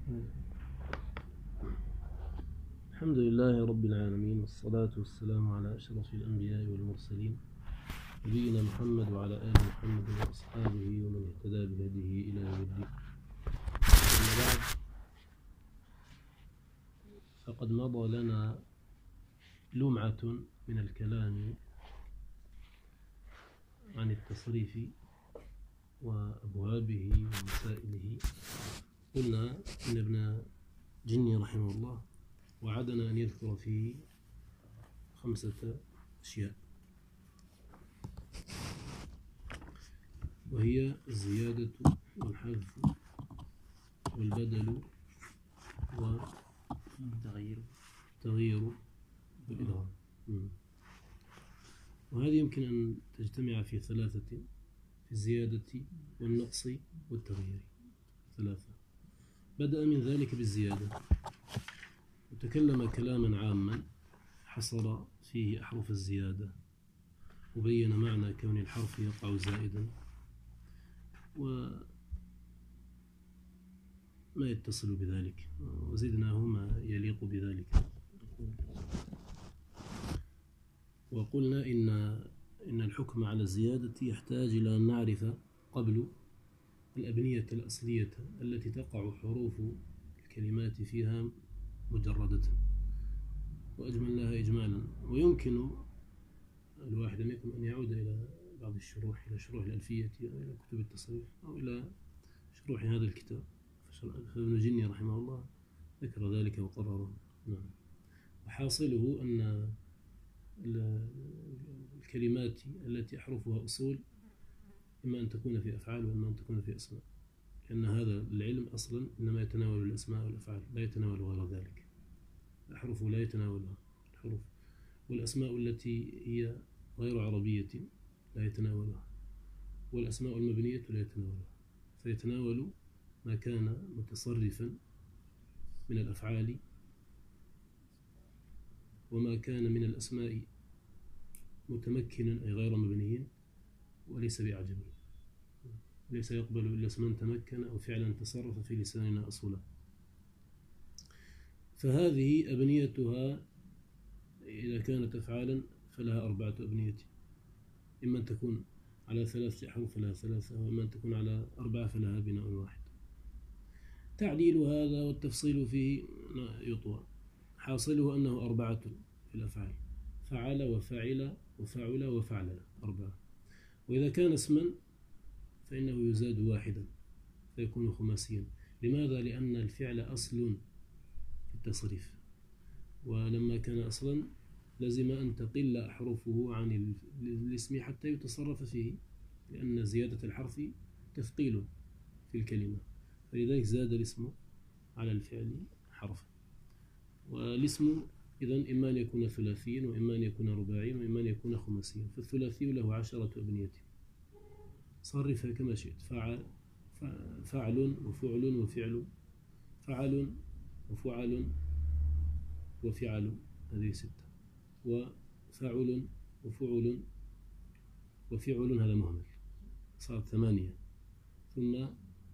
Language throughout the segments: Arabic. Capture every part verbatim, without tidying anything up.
الحمد لله رب العالمين، والصلاة والسلام على أشرف الأنبياء والمرسلين، نبينا محمد وعلى آل محمد وأصحابه ومن اهتدى بهديه إلى يوم الدين. أما بعد، فقد مضى لنا لمعة من الكلام عن التصريف وأبوابه ومسائله. قلنا إن ابن جني رحمه الله وعدنا أن يذكر فيه خمسة أشياء، وهي الزيادة والحذف والبدل والتغيير والإدغام. وهذه يمكن أن تجتمع في ثلاثة: في الزيادة والنقص والتغيير، ثلاثة. بدأ من ذلك بالزيادة، وتكلم كلاما عاما حصر فيه أحرف الزيادة، وبين معنى كون الحرف يقع زائدا وما يتصل بذلك، وزدناه ما يليق بذلك. وقلنا إن إن الحكم على الزيادة يحتاج إلى أن نعرف قبل الأبنية الأصلية التي تقع حروف الكلمات فيها مجردة، وأجملناها إجمالا. ويمكن الواحد منكم أن يعود إلى بعض الشروح، إلى شروح الألفية أو إلى كتب التصريف أو إلى شروح هذا الكتاب، فابن جني رحمه الله ذكر ذلك وقرره. نعم. وحاصله أن الكلمات التي أحرفها أصول إما أن تكون في أفعال وإما أن تكون في أسماء، لأن هذا العلم أصلا إنما يتناول الأسماء والأفعال، لا يتناول غير ذلك. الأحرف لا يتناولها الحروف، والأسماء التي هي غير عربية لا يتناولها، والأسماء المبنية لا يتناولها، فيتناول ما كان متصرفا من الأفعال وما كان من الأسماء متمكنا أي غير مبنيين وليس بأعجمي، ليس يقبل إلا اسما تمكن أو فعلا تصرف في لساننا أصولا. فهذه أبنيتها إذا كانت أفعالا فلها أربعة أبنية، إما أن تكون على ثلاثة أحرف فلها ثلاثة، وإما أن تكون على أربعة فلها بناء واحد. تعديل هذا والتفصيل فيه يطوى. حاصله أنه أربعة في الأفعال: فعل وفعل وفعل وفعل، أربعة. وإذا كان اسما فإنه يزاد واحدا فيكون خماسيا. لماذا؟ لأن الفعل أصل في التصريف، ولما كان أصلا لازم أن تقل أحرفه عن الاسم حتى يتصرف فيه، لأن زيادة الحرف تثقيل في الكلمة، فلذلك زاد الاسم على الفعل حرفا. والاسم إذن إما أن يكون ثلاثيا وإما أن يكون رباعيا وإما أن يكون خماسيا. فالثلاثي له عشرة أبنية، صرفها كما شئت: فعل فعل وفعل وفعل، فعل وفعل وفعل، هذه ستة. وفعل وفعل وفعل، هذا مهمل، صارت ثمانية. ثم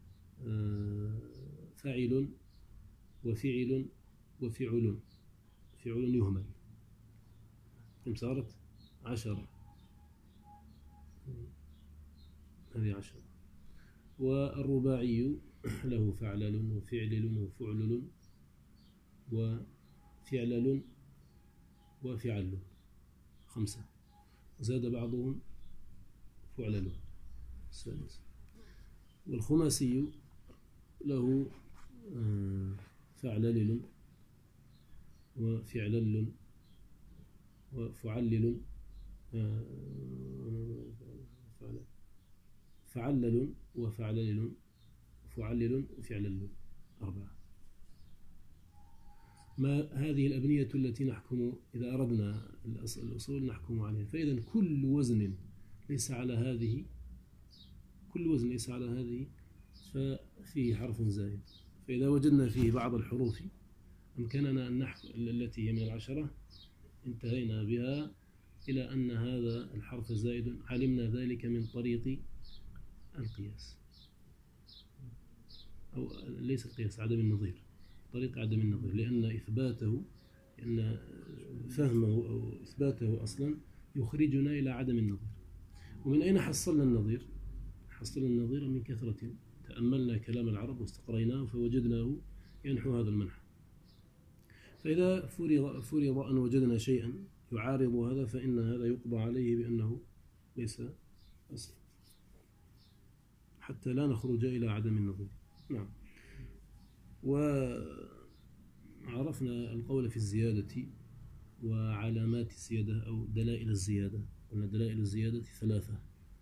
فاعل وفعل وفعل، فعل يهمل، كم صارت؟ عشرة، هذه عشرة. والرباعي له فعلل وفعلل وفعلل وفعلل وفعل، خمسة. زاد بعضهم فعلل، السادس. والخماسي له فعلل وفعلل وفعلل فعلل وفعلل وفعلل وفعلل، أربعة. ما هذه الأبنية التي نحكم إذا أردنا الأصول نحكم عليها. فإذا كل وزن ليس على هذه كل وزن ليس على هذه ففيه حرف زائد. فإذا وجدنا فيه بعض الحروف أمكننا أن نحكم التي هي من العشرة، انتهينا بها إلى أن هذا الحرف زائد، علمنا ذلك من طريق القياس. أو ليس القياس، عدم النظير، طريق عدم النظير، لأن إثباته، لأن فهمه أو إثباته أصلا يخرجنا إلى عدم النظير. ومن أين حصلنا النظير؟ حصلنا النظير من كثرة تأملنا كلام العرب واستقريناه فوجدناه ينحو هذا المنحى. فإذا فرض فرض أن وجدنا شيئا يعارض هذا فإن هذا يقضى عليه بأنه ليس أصل، حتى لا نخرج إلى عدم النظير. نعم. وعرفنا القول في الزيادة وعلامات الزيادة أو دلائل الزيادة. قلنا دلائل الزيادة ثلاثة،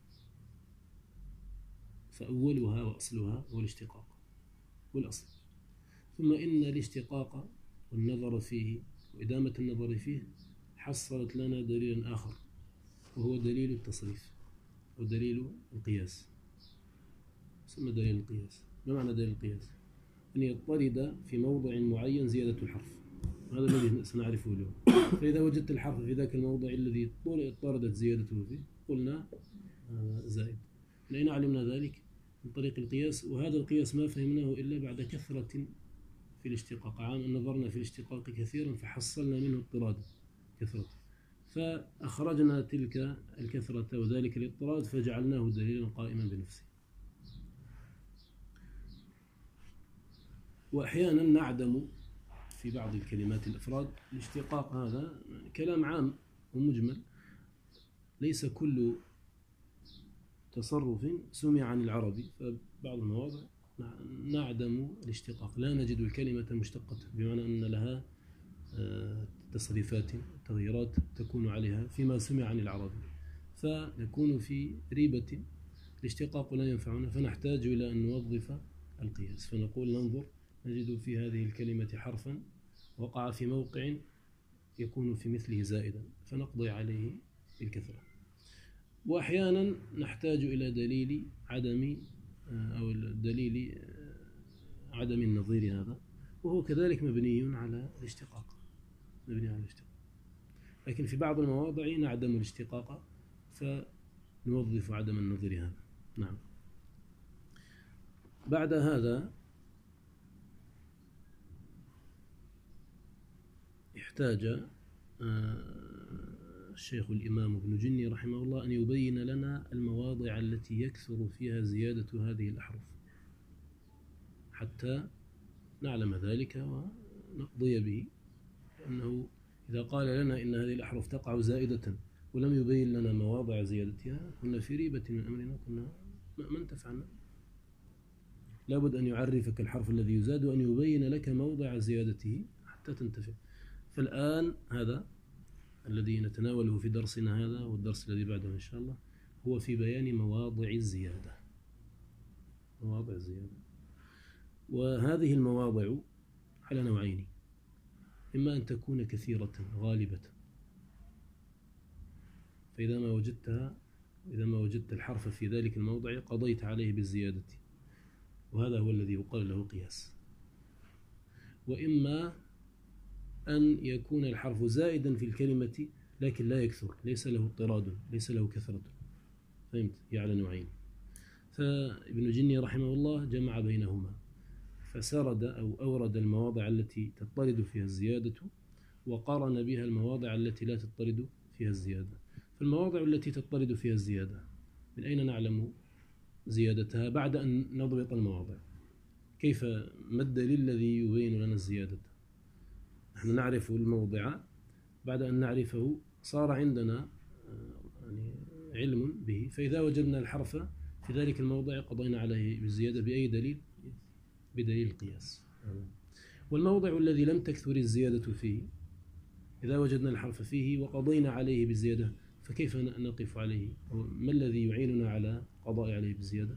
فأولها وأصلها هو الاشتقاق والأصل. ثم إن الاشتقاق والنظر فيه وإدامة النظر فيه حصلت لنا دليلا آخر، وهو دليل التصريف أو دليل القياس. ثم دليل القياس، ما معنى دليل القياس؟ أن يضطرد في موضع معين زيادة الحرف، هذا الذي سنعرفه اليوم. فإذا وجدت الحرف في ذاك الموضع الذي اضطردت زيادته فيه قلنا زائد. من أين علمنا ذلك؟ من طريق القياس. وهذا القياس ما فهمناه إلا بعد كثرة في الاشتقاق، عام نظرنا في الاشتقاق كثيرا فحصلنا منه اضطراد كثرة، فأخرجنا تلك الكثرة وذلك الاضطراد فجعلناه دليلا قائما بنفسه. وأحيانا نعدم في بعض الكلمات الإفراد. الاشتقاق هذا كلام عام ومجمل، ليس كل تصرف سمع عن العربي، فبعض المواضع نعدم الاشتقاق، لا نجد الكلمة مشتقة، بمعنى أن لها تصريفات تغييرات تكون عليها فيما سمع عن العربي، فنكون في ريبة. الاشتقاق لا ينفعنا، فنحتاج إلى أن نوظف القياس، فنقول ننظر نجد في هذه الكلمة حرفا وقع في موقع يكون في مثله زائدا فنقضي عليه بالكثرة. وأحيانا نحتاج إلى دليل عدم أو دليل عدم النظير هذا، وهو كذلك مبني على الاشتقاق، مبني على الاشتقاق. لكن في بعض المواضع نعدم الاشتقاق فنوظف عدم النظير هذا. نعم. بعد هذا احتاج الشيخ الإمام ابن جني رحمه الله أن يبين لنا المواضع التي يكثر فيها زيادة هذه الأحرف حتى نعلم ذلك ونقضي به. لأنه إذا قال لنا إن هذه الأحرف تقع زائدة ولم يبين لنا مواضع زيادتها كنا في ريبة من أمرنا، كنا ما انتفعنا. لابد أن يعرفك الحرف الذي يزاد وأن يبين لك موضع زيادته حتى تنتفع. فالآن هذا الذي نتناوله في درسنا هذا والدرس الذي بعده إن شاء الله هو في بيان مواضع الزيادة، مواضع الزيادة. وهذه المواضع على نوعين: إما أن تكون كثيرة غالبة، فإذا ما وجدتها إذا ما وجدت الحرف في ذلك الموضع قضيت عليه بالزيادة، وهذا هو الذي يقال له قياس. وإما أن يكون الحرف زائدا في الكلمة لكن لا يكثر، ليس له اضطراد، ليس له كثرة. فهمت؟ هي على نوعين. فابن جني رحمه الله جمع بينهما، فسرد أو أورد المواضع التي تضطرد فيها الزيادة وقارن بها المواضع التي لا تضطرد فيها الزيادة. فالمواضع التي تضطرد فيها الزيادة من أين نعلم زيادتها بعد أن نضبط المواضع؟ كيف، ما الدليل الذي يبين لنا الزيادة؟ نحن نعرف الموضع، بعد أن نعرفه صار عندنا يعني علم به، فإذا وجدنا الحرف في ذلك الموضع قضينا عليه بالزيادة بأي دليل؟ بدليل القياس. والموضع الذي لم تكثر الزيادة فيه إذا وجدنا الحرف فيه وقضينا عليه بالزيادة فكيف نقف عليه؟ ما الذي يعيننا على قضاء عليه بالزيادة؟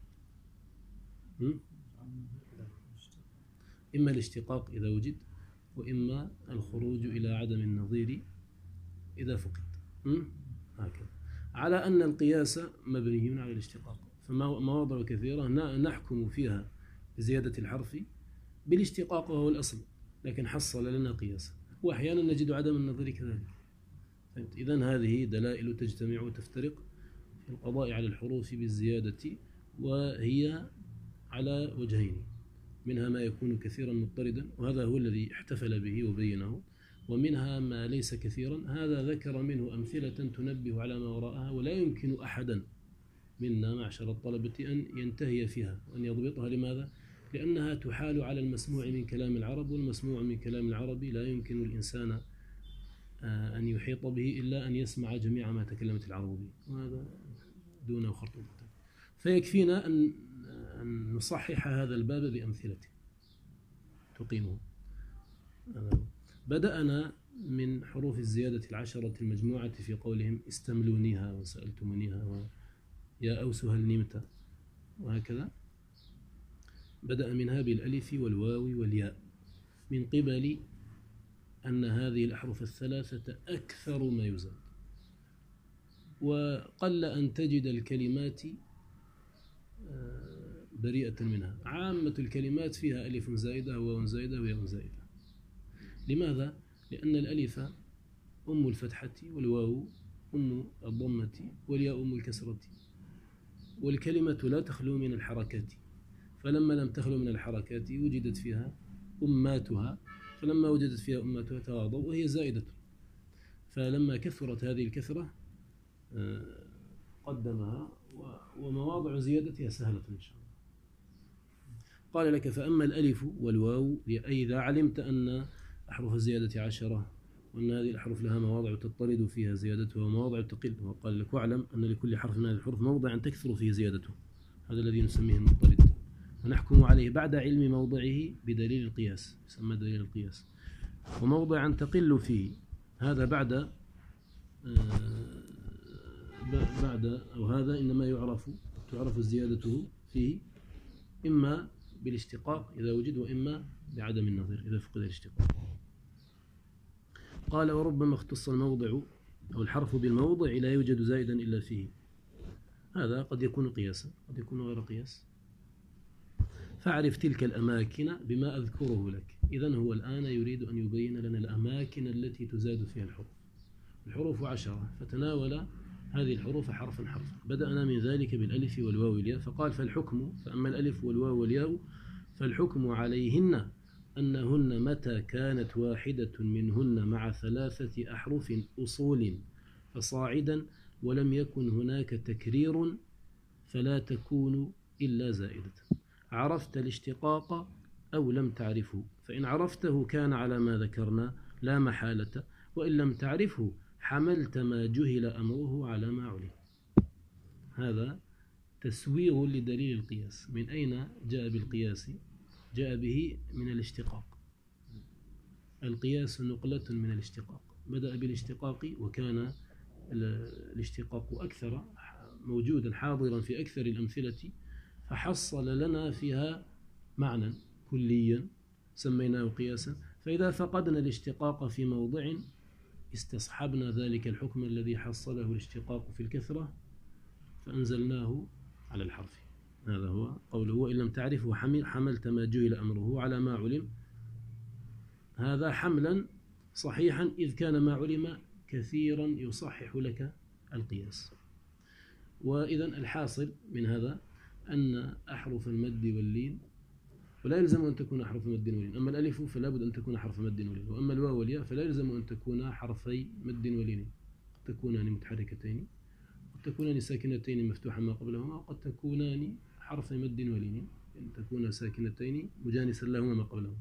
إما الاشتقاق إذا وجد، وإما الخروج إلى عدم النظير إذا فقد. هكذا، على أن القياس مبني على الاشتقاق. فمواضع كثيرة نحكم فيها بزيادة الحرف بالاشتقاق وهو الأصل، لكن حصل لنا قياسا، وأحيانا نجد عدم النظير كذلك. إذن هذه دلائل تجتمع وتفترق في القضاء على الحروف بالزيادة، وهي على وجهين: منها ما يكون كثيرا مضطردا وهذا هو الذي احتفل به وبينه، ومنها ما ليس كثيرا، هذا ذكر منه أمثلة تنبه على ما وراءها، ولا يمكن أحدا منا معشر الطلبة أن ينتهي فيها وأن يضبطها. لماذا؟ لأنها تحال على المسموع من كلام العرب، والمسموع من كلام العربي لا يمكن الإنسان أن يحيط به إلا أن يسمع جميع ما تكلمت العرب به، وهذا دونه خرطوم. فيكفينا أن أن نصحح هذا الباب بأمثلة تقيمه. بدأنا من حروف الزيادة العشرة المجموعة في قولهم استملونيها وسألتمونيها ويا أوس هل نمت، وهكذا بدأ منها بالألف والواو والياء، من قبل أن هذه الأحرف الثلاثة أكثر ما يزاد، وقل أن تجد الكلمات بريئة منها. عامة الكلمات فيها ألف زائدة وواو زائدة وياء زائدة. لماذا؟ لأن الألف أم الفتحة، والواو أم الضمة، والياء أم الكسرة، والكلمة لا تخلو من الحركات، فلما لم تخلو من الحركات وجدت فيها أماتها، فلما وجدت فيها أماتها تواضوا وهي زائدة، فلما كثرت هذه الكثرة قدمها، ومواضع زيادتها سهلة إن شاء الله. قال لك فأما الألف والواو، أي إذا علمت أن أحرف الزيادة عشرة وأن هذه الأحرف لها مواضع تضطرد فيها زيادتها ومواضع تقل، وقال لك واعلم أن لكل حرف من هذه الحروف موضع تكثر فيه زيادته، هذا الذي نسميه المضطرد، ونحكم عليه بعد علم موضعه بدليل القياس، يسمى دليل القياس. وموضعا تقل فيه، هذا بعد بعد أو هذا إنما يعرف تعرف زيادته فيه إما بالاشتقاق إذا وجد، وإما بعدم النظير إذا فقد الاشتقاق. قال وربما اختص الموضع أو الحرف بالموضع لا يوجد زائدا إلا فيه، هذا قد يكون قياسا قد يكون غير قياس. فاعرف تلك الأماكن بما أذكره لك. إذن هو الآن يريد أن يبين لنا الأماكن التي تزاد فيها الحروف. الحروف عشرة، فتناول هذه الحروف حرفا حرفا. بدأنا من ذلك بالألف والواو والياء، فقال فالحكم، فأما الألف والواو والياء فالحكم عليهن أنهن متى كانت واحدة منهن مع ثلاثة أحرف أصول فصاعدا ولم يكن هناك تكرير فلا تكون إلا زائدة، عرفت الاشتقاق أو لم تعرفه، فإن عرفته كان على ما ذكرنا لا محالة، وإن لم تعرفه حملت ما جهل أمره على ما علم. هذا تسويغ لدليل القياس. من أين جاء بالقياس؟ جاء به من الاشتقاق. القياس نقلة من الاشتقاق، بدأ بالاشتقاق وكان الاشتقاق أكثر موجودا حاضرا في أكثر الأمثلة، فحصل لنا فيها معنى كليا سميناه قياسا. فإذا فقدنا الاشتقاق في موضع استصحبنا ذلك الحكم الذي حصله الاشتقاق في الكثرة فأنزلناه على الحرف. هذا هو قوله وإن لم تعرفه حملت ما جهل أمره على ما علم. هذا حملا صحيحا إذ كان ما علم كثيرا يصحح لك القياس. وإذا الحاصل من هذا أن أحرف المد واللين، ولا يلزم أن تكون أحرف مد ولين، أما الألف فلا بد أن تكون حرف مد ولين، وأما الواو والياء فلا يلزم أن تكون حرفي مد ولين، قد تكونان متحركتين، قد تكونان ساكنتين مفتوحا ما قبلهما، وقد تكونان حرفي مد ولين إن تكون ساكنتين مجانسا لهما ما قبلهما.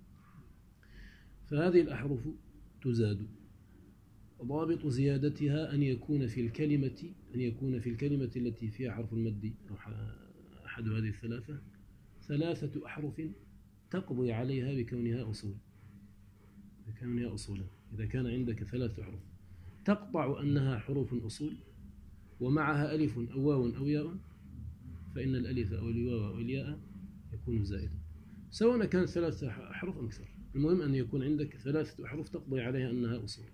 فهذه الأحرف تزاد. ضابط زيادتها أن يكون في الكلمة أن يكون في الكلمة التي فيها حرف المد أو أحد هذه الثلاثة ثلاثة أحرف تقضي عليها بكونها أصول بكونها أصولا. إذا كان عندك ثلاثة أحرف تقطع أنها حروف أصول ومعها ألف أو واو أو ياء، فإن الألف أو الواو أو الياء يكون زائدا، سواء كانت ثلاثة أحرف أو أكثر. المهم أن يكون عندك ثلاثة أحرف تقضي عليها أنها أصول.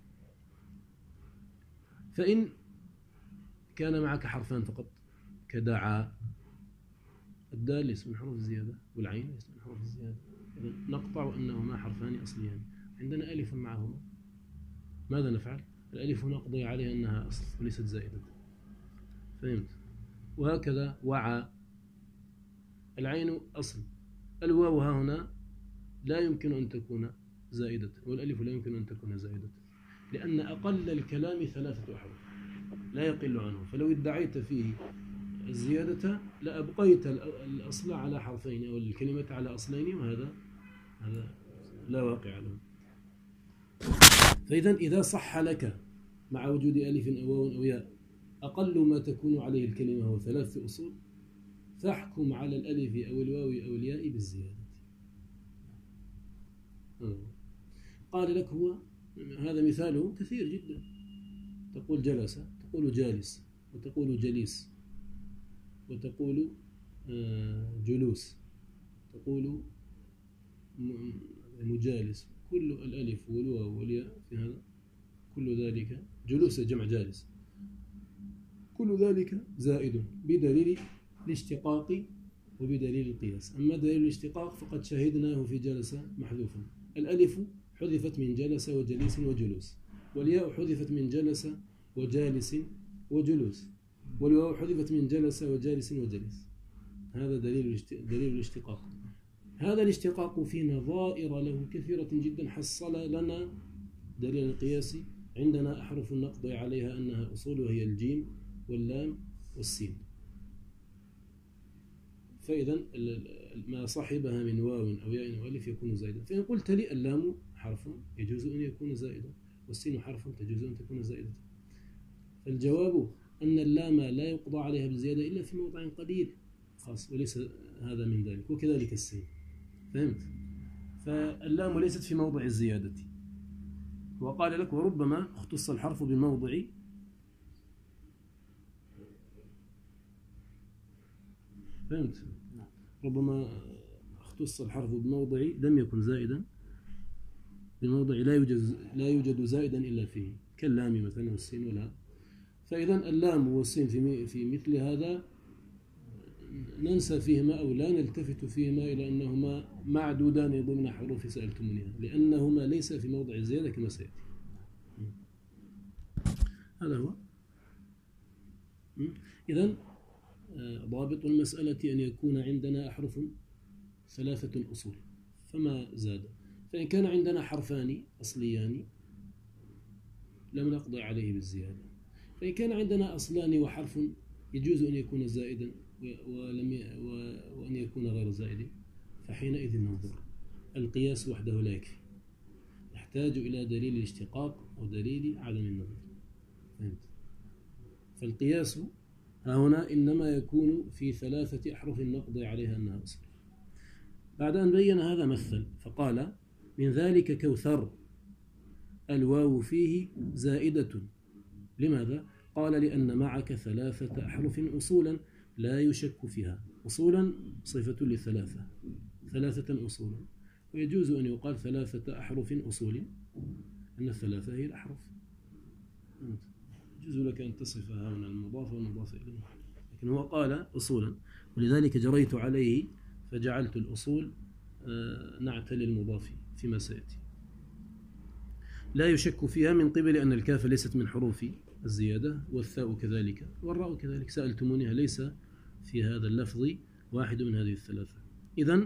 فإن كان معك حرفان فقط كدعا، الدال اسم من حروف الزيادة والعين اسم من حروف الزيادة، إذن نقطع أنهما حرفان أصليان. عندنا ألف معهما، ماذا نفعل؟ الألف نقضي عليها أنها أصل وليست زائدة. فهمت؟ وهكذا وعى، العين أصل، الواو ها هنا لا يمكن أن تكون زائدة، والألف لا يمكن أن تكون زائدة، لأن أقل الكلام ثلاثة أحرف لا يقل عنه، فلو ادعيت فيه الزيادة لأبقيت الأصل على حرفين أو الكلمة على أصلين، وهذا هذا لا واقع له. فإذا إذا صح لك مع وجود ألف أو واو أو ياء أقل ما تكون عليه الكلمة هو ثلاث أصول، فاحكم على الألف أو الواو أو الياء بالزيادة. قال لك هو هذا مثاله كثير جدا، تقول جلس، تقول جالس، وتقول جليس، وتقول جلوس، تقول مجالس، كل الألف والواو والياء في هذا كل ذلك، جلوس جمع جالس، كل ذلك زائد بدليل الاشتقاق وبدليل القياس. أما دليل الاشتقاق فقد شهدناه في جلس محذوفا، الألف حذفت من جلس وجليس وجلوس، والياء حذفت من جلس وجالس وجلوس، والواو حذفت من جلس وجالس وجليس. هذا دليل دليل الاشتقاق. هذا الاشتقاق في نظائر له كثيرة جدا، حصل لنا دليل القياس عندنا أحرف نقضي عليها أنها أصول، وهي الجيم واللام والسين. فإذا ما صاحبها من واو أو ياء أو ألف يكون زائدا. فإن قلت لي اللام حرف يجوز أن يكون زائدا، والسين حرف تجوز أن تكون زائدة، فالجواب أن اللام لا يقضى عليها بالزيادة إلا في موضع قليل خاص، وليس هذا من ذلك، وكذلك السين. فهمت؟ فاللام ليست في موضع الزيادة. وقال لك وربما اختص الحرف بموضع فهمت؟ ربما اختص الحرف بموضع لم يكن زائدا، بموضع لا يوجد لا يوجد زائدا إلا فيه، كاللام مثلا والسين والهاء. فإذا اللام والسين في في مثل هذا ننسى فيهما أو لا نلتفت فيهما إلى أنهما معدودان ضمن حروف سألتمونها، لأنهما ليس في موضع الزيادة كما سيأتي. هذا هو. إذن ضابط المسألة أن يكون عندنا أحرف ثلاثة أصول فما زاد. فإن كان عندنا حرفان أصليان لم نقضي عليه بالزيادة، فإن كان عندنا أصلان وحرف يجوز أن يكون زائدا ولم ي... و... وأن يكون غير زائد، فحينئذ ننظر. القياس وحده لا يكفي، يحتاج إلى دليل الاشتقاق ودليل عدم النظر. فهمت؟ فالقياس ها هنا إنما يكون في ثلاثة أحرف نقضي عليها أنها أصل. بعد أن بين هذا مثل فقال من ذلك كوثر الواو فيه زائدة. لماذا؟ قال لأن معك ثلاثة أحرف أصولا لا يشك فيها. أصولا صفة للثلاثة، ثلاثة أصولا، ويجوز أن يقال ثلاثة أحرف أصول، أن الثلاثة هي الأحرف. يجوز لك أن تصفها هنا المضاف والمضاف إليه، لكن هو قال أصولا، ولذلك جريت عليه فجعلت الأصول نعت للمضاف فيما سيأتي. لا يشك فيها من قبل أن الكاف ليست من حروف الزيادة، والثاء كذلك، والراء كذلك. سألتمونها ليس في هذا اللفظ واحد من هذه الثلاثة. إذن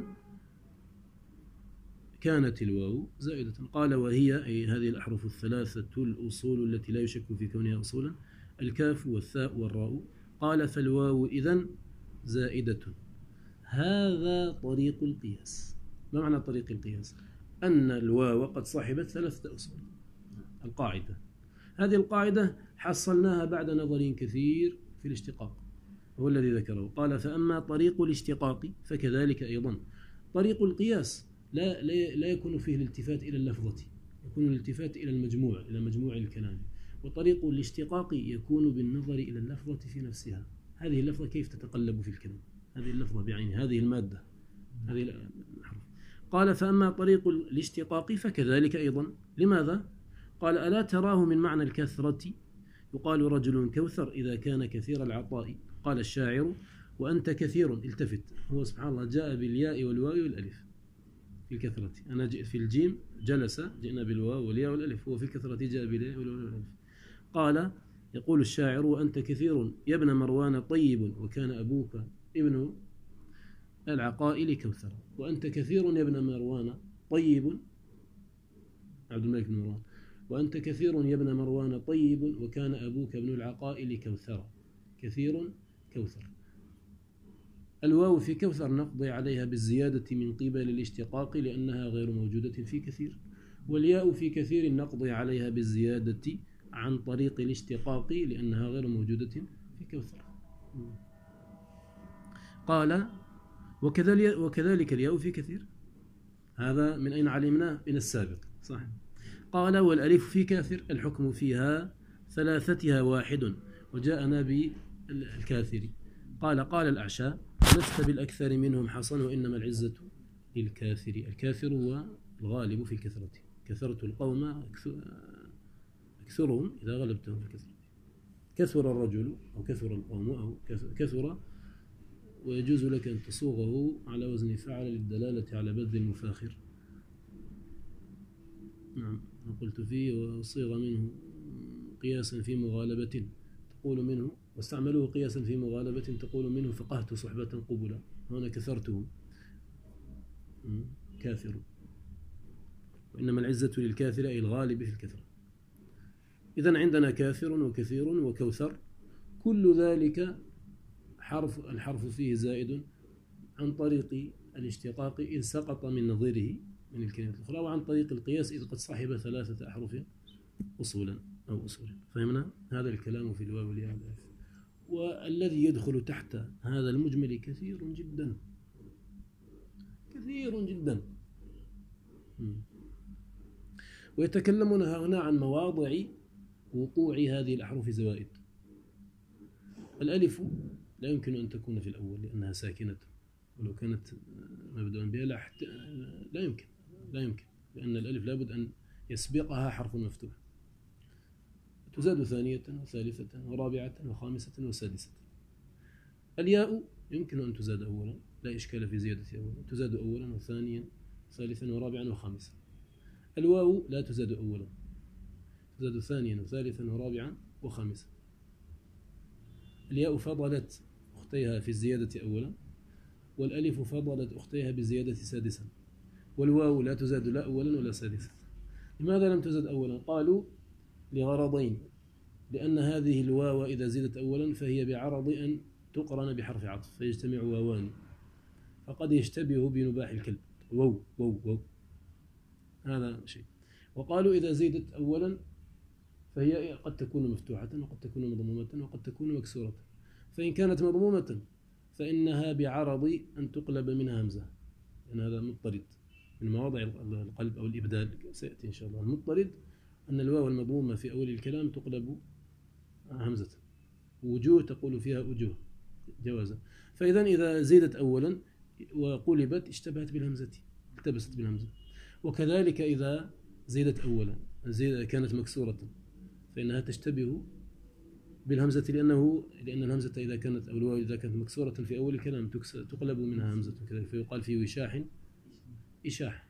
كانت الواو زائدة. قال وهي أي هذه الأحرف الثلاثة الأصول التي لا يشك في كونها أصولا، الكاف والثاء والراء. قال فالواو إذن زائدة. هذا طريق القياس. ما معنى طريق القياس؟ أن الواو قد صاحبت ثلاثة أصول. القاعدة هذه القاعدة حصلناها بعد نظر كثير في الاشتقاق، هو الذي ذكره. قال فأما طريق الاشتقاق فكذلك أيضا طريق القياس لا, لا, لا يكون فيه الالتفات إلى اللفظة، يكون الالتفات إلى المجموع، إلى مجموع الكلام. وطريق الاشتقاق يكون بالنظر إلى اللفظة في نفسها. هذه اللفظة كيف تتقلب في الكلام، هذه اللفظة بعينها، هذه المادة، هذه الحرف. قال فأما طريق الاشتقاق فكذلك أيضا. لماذا؟ قال ألا تراه من معنى الكثرة يقال رجل كوثر إذا كان كثير العطاء. قال الشاعر وأنت كثير. التفت، هو سبحان الله جاء بالياء والواو والألف في الكثرة. أنا في الجيم جلس جئنا بالواو والياء والألف، هو في الكثرة جاء بالياء والواو والألف. قال يقول الشاعر وأنت كثير يا ابن مروان طيب وكان أبوك ابن العقائل كوثر. وأنت كثير يا ابن مروان طيب، عبد الملك بن مروان، وأنت كثير يا ابن مروان طيب، وكان أبوك ابن العقائل كوثر. كثير كوثر. الواو في كوثر نقضي عليها بالزيادة من قبل الاشتقاق لأنها غير موجودة في كثير، والياء في كثير نقضي عليها بالزيادة عن طريق الاشتقاق لأنها غير موجودة في كوثر. قال وكذلك الياء في كثير. هذا من أين علمنا؟ من السابق، صح. قال والألف في كاثر الحكم فيها ثلاثتها واحد، وجاءنا بالكاثر. قال قال الأعشى لست بالأكثر منهم حصن، وإنما العزة للكاثر. الكاثر هو الغالب في الكثرة. كثرت القوم أكثرهم إذا غلبتهم في الكثرة. كثر الرجل أو كثر القوم أو كثر، ويجوز لك أن تصوغه على وزن فعل للدلالة على بذل المفاخر. نعم، قلت فيه وصيغ منه قياسا في مغالبة تقول منه، واستعملوه قياسا في مغالبة تقول منه فقهت صحبة قبلا. هنا كثرتهم كاثر، وإنما العزة للكاثر أي الغالب في الكثرة. إذن عندنا كاثر وكثير وكوثر، كل ذلك حرف الحرف فيه زائد عن طريق الاشتقاق إذ سقط من نظيره من الكلمة الأخرى، وعن طريق القياس إذ قد صاحب ثلاثة أحرف أصولا أو أصول. فهمنا؟ هذا الكلام في الواو والياء والألف. والذي يدخل تحت هذا المجمل كثير جدا، كثير جدا. ويتكلمون هنا عن مواضع وقوع هذه الأحرف زوائد. الألف لا يمكن أن تكون في الأول لأنها ساكنة، ولو كانت مبدوءا بها لا, حت... لا يمكن لا يمكن لأن الألف لابد أن يسبقها حرف مفتوح. تزاد ثانية وثالثة ورابعة وخامسة وسادسة. الياء يمكن أن تزاد أولا، لا إشكال في زيادة أولا، تزاد أولا وثانيا ثالثا ورابعا وخامسا. الواو لا تزاد أولا، تزاد ثانيا وثالثا ورابعا وخامسا. الياء فضلت أختيها في الزيادة أولا، والألف فضلت أختيها بالزيادة سادسا، والواو لا تزاد لا أولا ولا سادسا. لماذا لم تزد أولا؟ قالوا لغرضين: لأن هذه الواو إذا زادت أولا فهي بعرض أن تقرن بحرف عطف فيجتمع واوان، فقد يشتبه بنباح الكلب وو وو وو، هذا شيء. وقالوا إذا زادت أولا فهي قد تكون مفتوحة وقد تكون مضمومة وقد تكون مكسورة، فإن كانت مضمومة فإنها بعرض أن تقلب منها همزة، لأن هذا مضطرد من مواضع القلب أو الإبدال سيأتي إن شاء الله. المضطرد أن الواو المضمومة في أول الكلام تقلب همزة، وجوه تقول فيها وجوه جوازا. فإذا إذا زيدت أولا وقلبت اشتبهت بالهمزة، التبست بالهمزة. وكذلك إذا زيدت أولا زيد كانت مكسورة فإنها تشتبه بالهمزة، لأنه لأن الهمزة إذا كانت أو الواو إذا كانت مكسورة في أول الكلام تقلب منها همزة كذلك، فيقال في وشاح إشاح.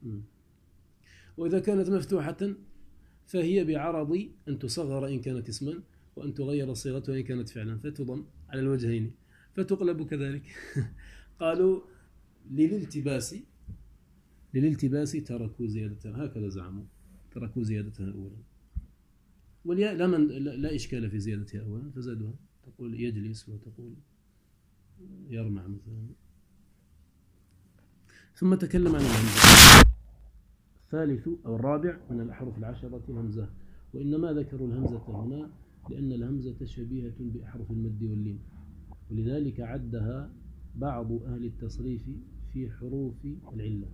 وإذا كانت مفتوحة فهي بعرض أن تصغر إن كانت اسما، وأن تغير صيغتها إن كانت فعلا، فتضم على الوجهين فتقلب كذلك. قالوا للالتباس للالتباس تركوا زيادتها، هكذا زعموا، تركوا زيادتها أولا. والياء لا, من لا إشكال في زيادتها أولا فزادوها، تقول يجلس وتقول يرمع مثلا. ثم تكلم عن الهمزة. الثالث أو الرابع من الأحرف العشرة الهمزة، وإنما ذكروا الهمزة هنا لأن الهمزة شبيهة بأحرف المد واللين، ولذلك عدها بعض أهل التصريف في حروف العلة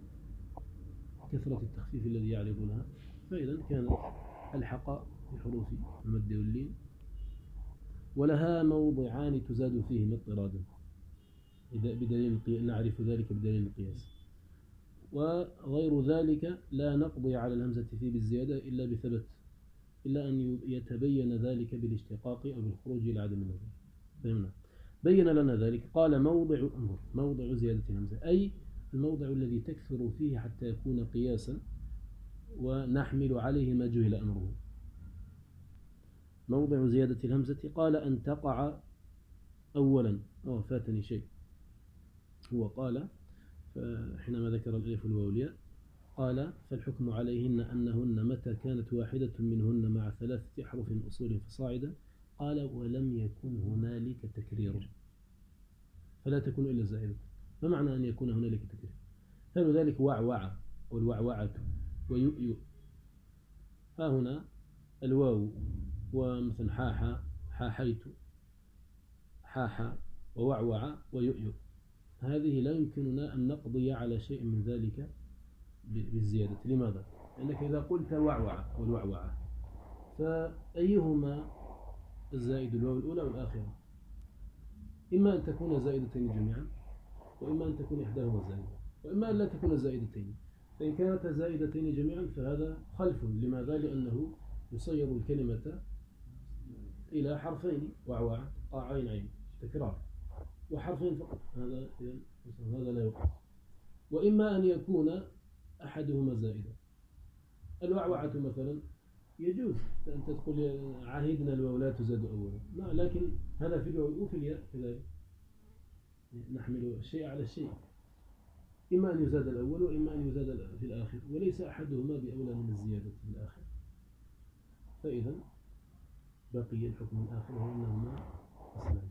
كثرة التخفيف الذي يعرض لها، فإذا كانت ألحق بحروف المد واللين. ولها موضعان تزاد فيهما اضطرادا، بدليل نعرف ذلك بدليل القياس. وغير ذلك لا نقضي على الهمزة فيه بالزيادة إلا بثبت، إلا أن يتبين ذلك بالاشتقاق أو بالخروج إلى عدم النظر. فهمنا؟ بين لنا ذلك. قال موضع انظر موضع زيادة الهمزة أي الموضع الذي تكثر فيه حتى يكون قياسا ونحمل عليه ما جهل أمره. موضع زيادة الهمزة قال أن تقع أولا. أوه فاتني شيء، هو قال حينما ذكر الألف والواو والياء قال فالحكم عليهن أنهن متى كانت واحدة منهن مع ثلاثة أحرف أصول فصاعدا قال ولم يكن هنالك تكرير، فلا تكون إلا زائدة. ما معنى أن يكون هنالك تكرير؟ ثاني ذلك وعوع والوعوعة ويؤيؤ. ها هنا الواو ومثل حاحا حاحيت حاحا ووعوع ويؤيؤ، هذه لا يمكننا أن نقضي على شيء من ذلك بالزيادة. لماذا؟ لأنك إذا قلت وعوع والوعوعة فأيهما الزائد، الواو الأولى والآخرة؟ إما أن تكون زائدتين جميعا، وإما أن تكون إحداهما زائدة، وإما أن لا تكون زائدتين. فإن كانت زائدتين جميعا فهذا خلف. لماذا؟ لأنه يصير الكلمة إلى حرفين، وعوع عين عين تكرار، وحرفين فقط، هذا هذا لا يقع. وإما أن يكون أحدهما زائدا. الوعوعة مثلا يجوز أنت تقول عهدنا الواو لا تزاد أولا، لا، لكن هذا في الواو وفي الياء كذلك، نحمل الشيء على الشيء، إما أن يزاد الأول وإما أن يزاد في الآخر، وليس أحدهما بأولى من الزيادة في الآخر. فإذا بقي الحكم الآخر هو أنهما أصلان.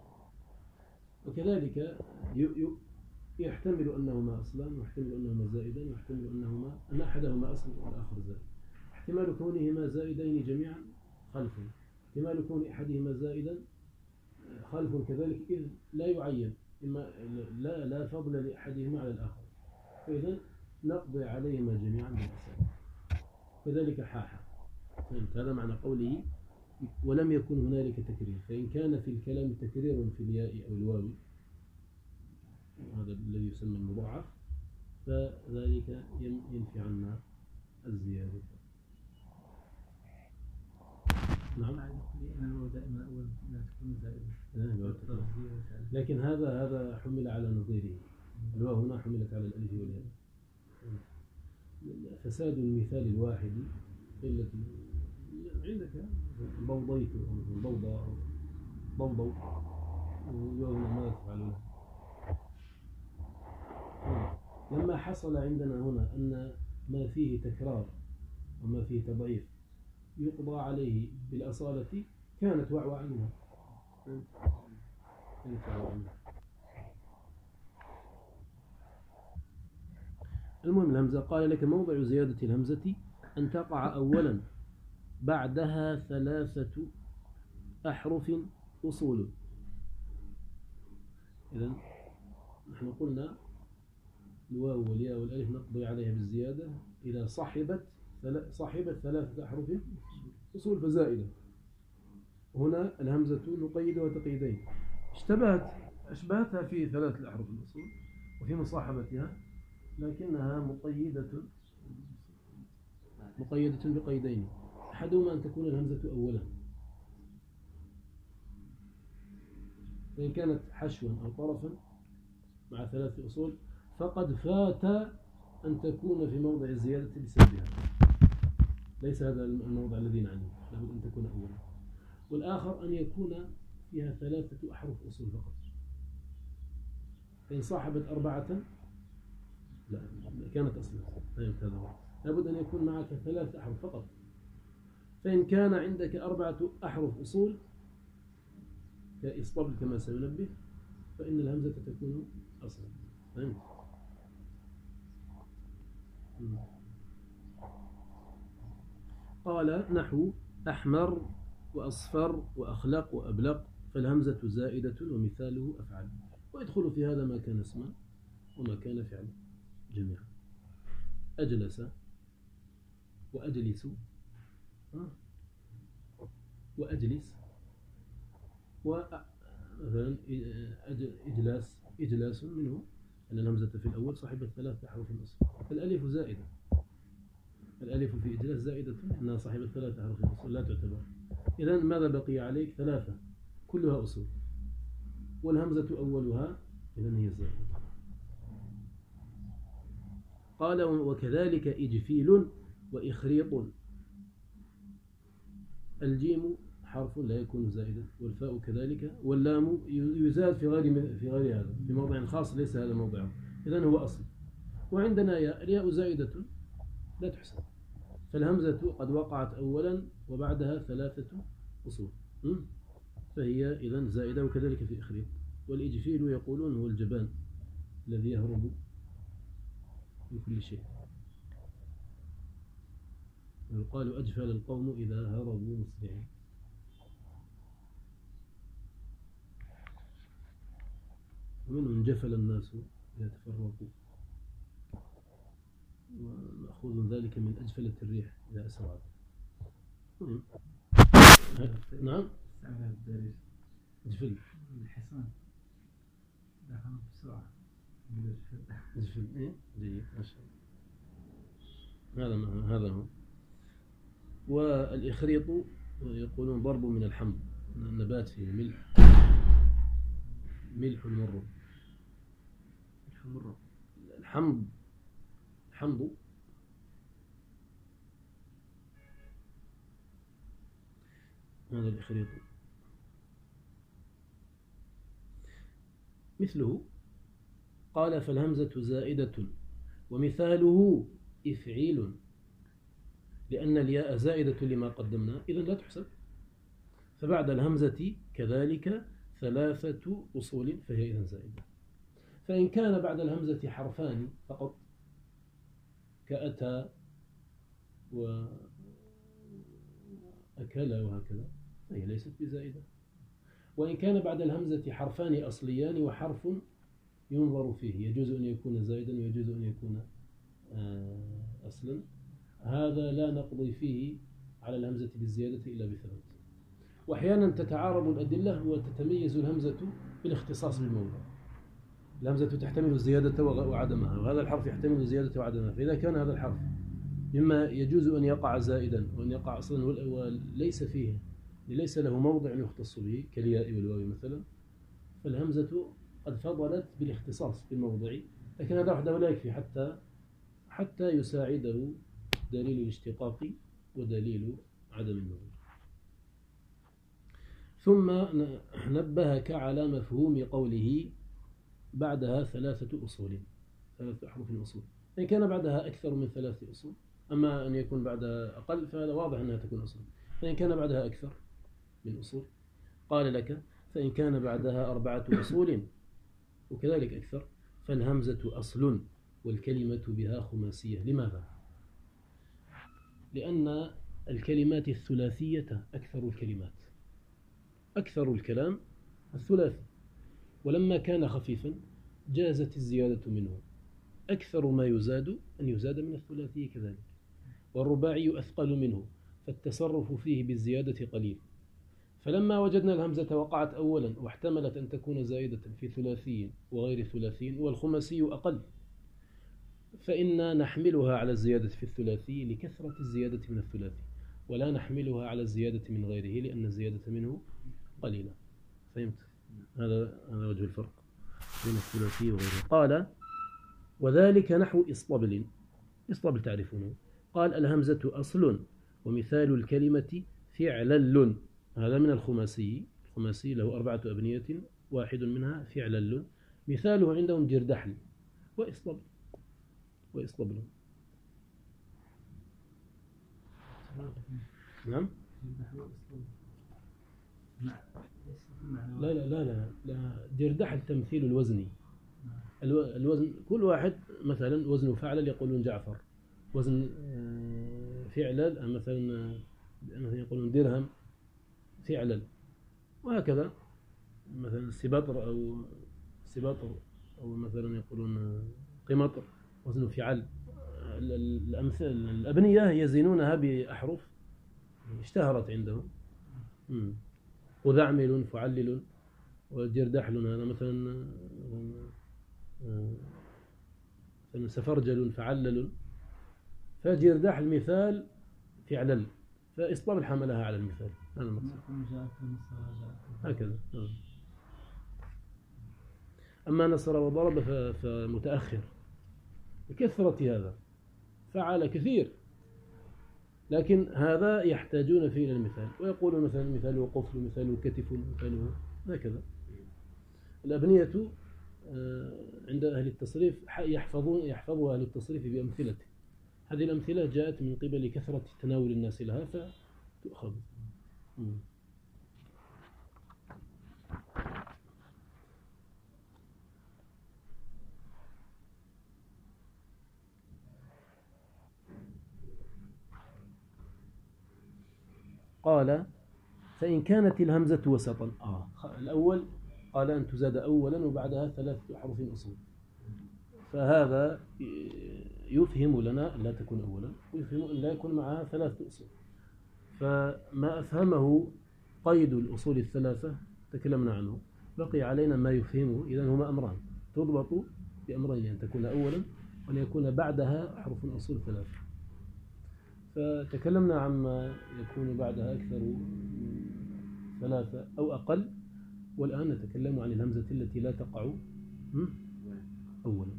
وكذلك يحتمل أنهما أصلان، ويحتمل أنهما زائدان، ويحتمل أنهما أن أحدهما أصل والآخر زائد. احتمال كونهما زائدين جميعا خلف، احتمال كون أحدهما زائدا خلف كذلك، إذ لا يعين، إما لا لا فضل لأحدهما على الآخر، فإذا نقضي عليهما جميعا بالأصل. كذلك حاحا، هذا معنى قوله ولم يكن هنالك تكرير. فإن كان في الكلام تكرير في الياء أو الواو، هذا الذي يسمى المضاعف، فذلك ينفي عنا الزيادة. نعم، دائما أول لا تكون زائدة، لكن هذا هذا حمل على نظيره. الواو هنا حملت على الألف والياء. فساد المثال الواحد التي عندك بوضيت بوضة بوضو، والواو هنا ما تفعل. لما حصل عندنا هنا أن ما فيه تكرار وما فيه تضعيف يقضى عليه بالأصالة، كانت وعوع منها. المهم الهمزة قال لك موضع زيادة الهمزة أن تقع أولا بعدها ثلاثة أحرف أصول. إذن نحن قلنا الواو والياء والألف نقضي عليها بالزيادة إذا صاحبت صاحبت ثلاثة أحرف أصول فزائدة. هنا الهمزة نقيدها تقييدين، اشتبهت أشبهتها في ثلاث الأحرف الأصول وفي مصاحبتها، لكنها مقيدة مقيدة بقيدين، أحدهما أن تكون الهمزة أولا، فإن كانت حشوا أو طرفا مع ثلاث أصول فقد فات أن تكون في موضع الزيادة بسببها، ليس هذا الموضع الذي نعنيه، لابد أن تكون أولا. والآخر أن يكون فيها ثلاثة أحرف أصول فقط، فإن صاحبت أربعة لا كانت أصلا، لابد أن يكون معك ثلاثة أحرف فقط. فإن كان عندك أربعة أحرف أصول كإصطبل كما سينبه، فإن الهمزة تكون أصلا. فهمت؟ قال نحو أحمر وأصفر وأخلق وأبلق، فالهمزة زائدة ومثاله أفعل. ويدخل في هذا ما كان اسما وما كان فعلا جميعا. أجلس وأجلس وأجلس، ومثلا إجلاس إجلاس منه أن الهمزة في الأول صاحبة ثلاث أحرف أصل. الألف زائدة، الألف في إجلاس زائدة أنها صاحبة ثلاث أحرف أصل لا تعتبر. إذن ماذا بقي عليك؟ ثلاثة كلها أصول، والهمزة أولها إذن هي زائدة. قال وكذلك إجفيل وإخريط. الجيم حرف لا يكون زائدا، والفاء كذلك، واللام يزاد في غير في غير هذا، في موضع خاص ليس هذا موضعه، إذن هو أصل. وعندنا ياء، الياء زائدة لا تحسب، فالهمزة قد وقعت أولا وبعدها ثلاثة أصول، فهي إذن زائدة، وكذلك في إخريط. والإجفيل يقولون هو الجبان الذي يهرب من كل شيء، ويقال أجفل القوم إذا هربوا مسرعين. ومنهم جفل الناس إذا تفرقوا، ومأخوذ ذلك من أجفلة الريح إذا أسرعت. نعم، جفل الحصان دخل بسرعة. جفل إيه جيد ما شاء الله. هذا هذا هو. والإخريط يقولون ضرب من الحمض، النبات فيه ملح، ملح مر، مر الحمض، حمض هذا الإخريط. مثله قال فالهمزة زائدة ومثاله إفعيل، لأن الياء زائدة لما قدمنا إذن لا تحسب، فبعد الهمزة كذلك ثلاثة أصول فهي إذن زائدة. فإن كان بعد الهمزة حرفان فقط كأتى وأكل وهكذا فهي ليست بزائدة. وإن كان بعد الهمزة حرفان أصليان وحرف ينظر فيه، يجوز أن يكون زائدا ويجوز أن يكون أصلا، هذا لا نقضي فيه على الهمزة بالزيادة إلا بثلاث. وأحيانا تتعارض الأدلة وتتميز الهمزة بالاختصاص بالموضع، الهمزة تحتمل الزيادة وعدمها، وهذا الحرف يحتمل الزيادة وعدمها. فإذا كان هذا الحرف مما يجوز أن يقع زائدا وأن يقع أصلا وليس فيه ليس له موضع يختص به كالياء والواو مثلا، فالهمزة قد فضلت بالاختصاص بالموضع، لكن هذا وحده لا يكفي حتى حتى يساعده دليل الاشتقاق ودليل عدم النظر. ثم نبهك على مفهوم قوله بعدها ثلاثة أصول، ثلاثة أحرف أصول. إن كان بعدها أكثر من ثلاثة أصول، أما أن يكون بعدها أقل فهذا واضح أنها تكون أصول. فإن كان بعدها أكثر من أصول قال لك فإن كان بعدها أربعة أصول وكذلك أكثر فالهمزة أصل والكلمة بها خماسية. لماذا؟ لأن الكلمات الثلاثية أكثر الكلمات، أكثر الكلام الثلاثي، ولما كان خفيفا جازت الزيادة منه، أكثر ما يزاد أن يزاد من الثلاثي كذلك، والرباعي أثقل منه فالتصرف فيه بالزيادة قليل. فلما وجدنا الهمزة وقعت أولا واحتملت أن تكون زائدة في ثلاثي وغير ثلاثي والخماسي أقل، فإنا نحملها على الزيادة في الثلاثي لكثرة الزيادة من الثلاثي، ولا نحملها على الزيادة من غيره لأن الزيادة منه قليلة. فهمت؟ هذا هذا وجه الفرق بين الثلاثي وغيره. قال وذلك نحو إصطبل، إصطبل تعرفونه. قال الهمزة أصل ومثال الكلمة فعلل، هذا من الخماسي، الخماسي له أربعة أبنية واحد منها فعلل، مثاله عندهم جردحل وإصطبل وإصطبل. نعم. لا لا لا لا, لا. جردحل تمثيل الوزني، الوزن كل واحد مثلا وزن فعلل يقولون جعفر، وزن فعلل مثلا يقولون درهم فعلل، وهكذا مثلا سباطر أو سباطر أو مثلا يقولون قمطر وزن فعل. الأمثال الأبنية يزنونها بأحرف اشتهرت عندهم، وذعمل فعلل وجردحل هذا مثلا سفرجل فعلل، فجردحل مثال فعلل، فإصطبل حملها على المثال. هذا المقصود هكذا. أما نصر وضرب فمتأخر بكثرة هذا، فعل كثير لكن هذا يحتاجون فيه إلى المثال، ويقولون مثلا مثاله قفل، مثاله كتف، مثاله هكذا. الأبنية عند أهل التصريف يحفظون يحفظها أهل التصريف بأمثلته. هذه الأمثلة جاءت من قبل كثرة تناول الناس لها فتؤخذ. قال فإن كانت الهمزة وسطا، آه الأول قال أن تزاد أولا وبعدها ثلاثة أحرف أصول، فهذا يفهم لنا لا تكون أولا، ويفهم أن لا يكون معها ثلاثة أصول. فما أفهمه قيد الأصول الثلاثة تكلمنا عنه، بقي علينا ما يفهمه. إذن هما أمران تضبط بأمرين، أن تكون أولا وأن يكون بعدها حرف أصول ثلاثة. فتكلمنا عما يكون بعدها أكثر من ثلاثة أو أقل، والآن نتكلم عن الهمزة التي لا تقع أولا.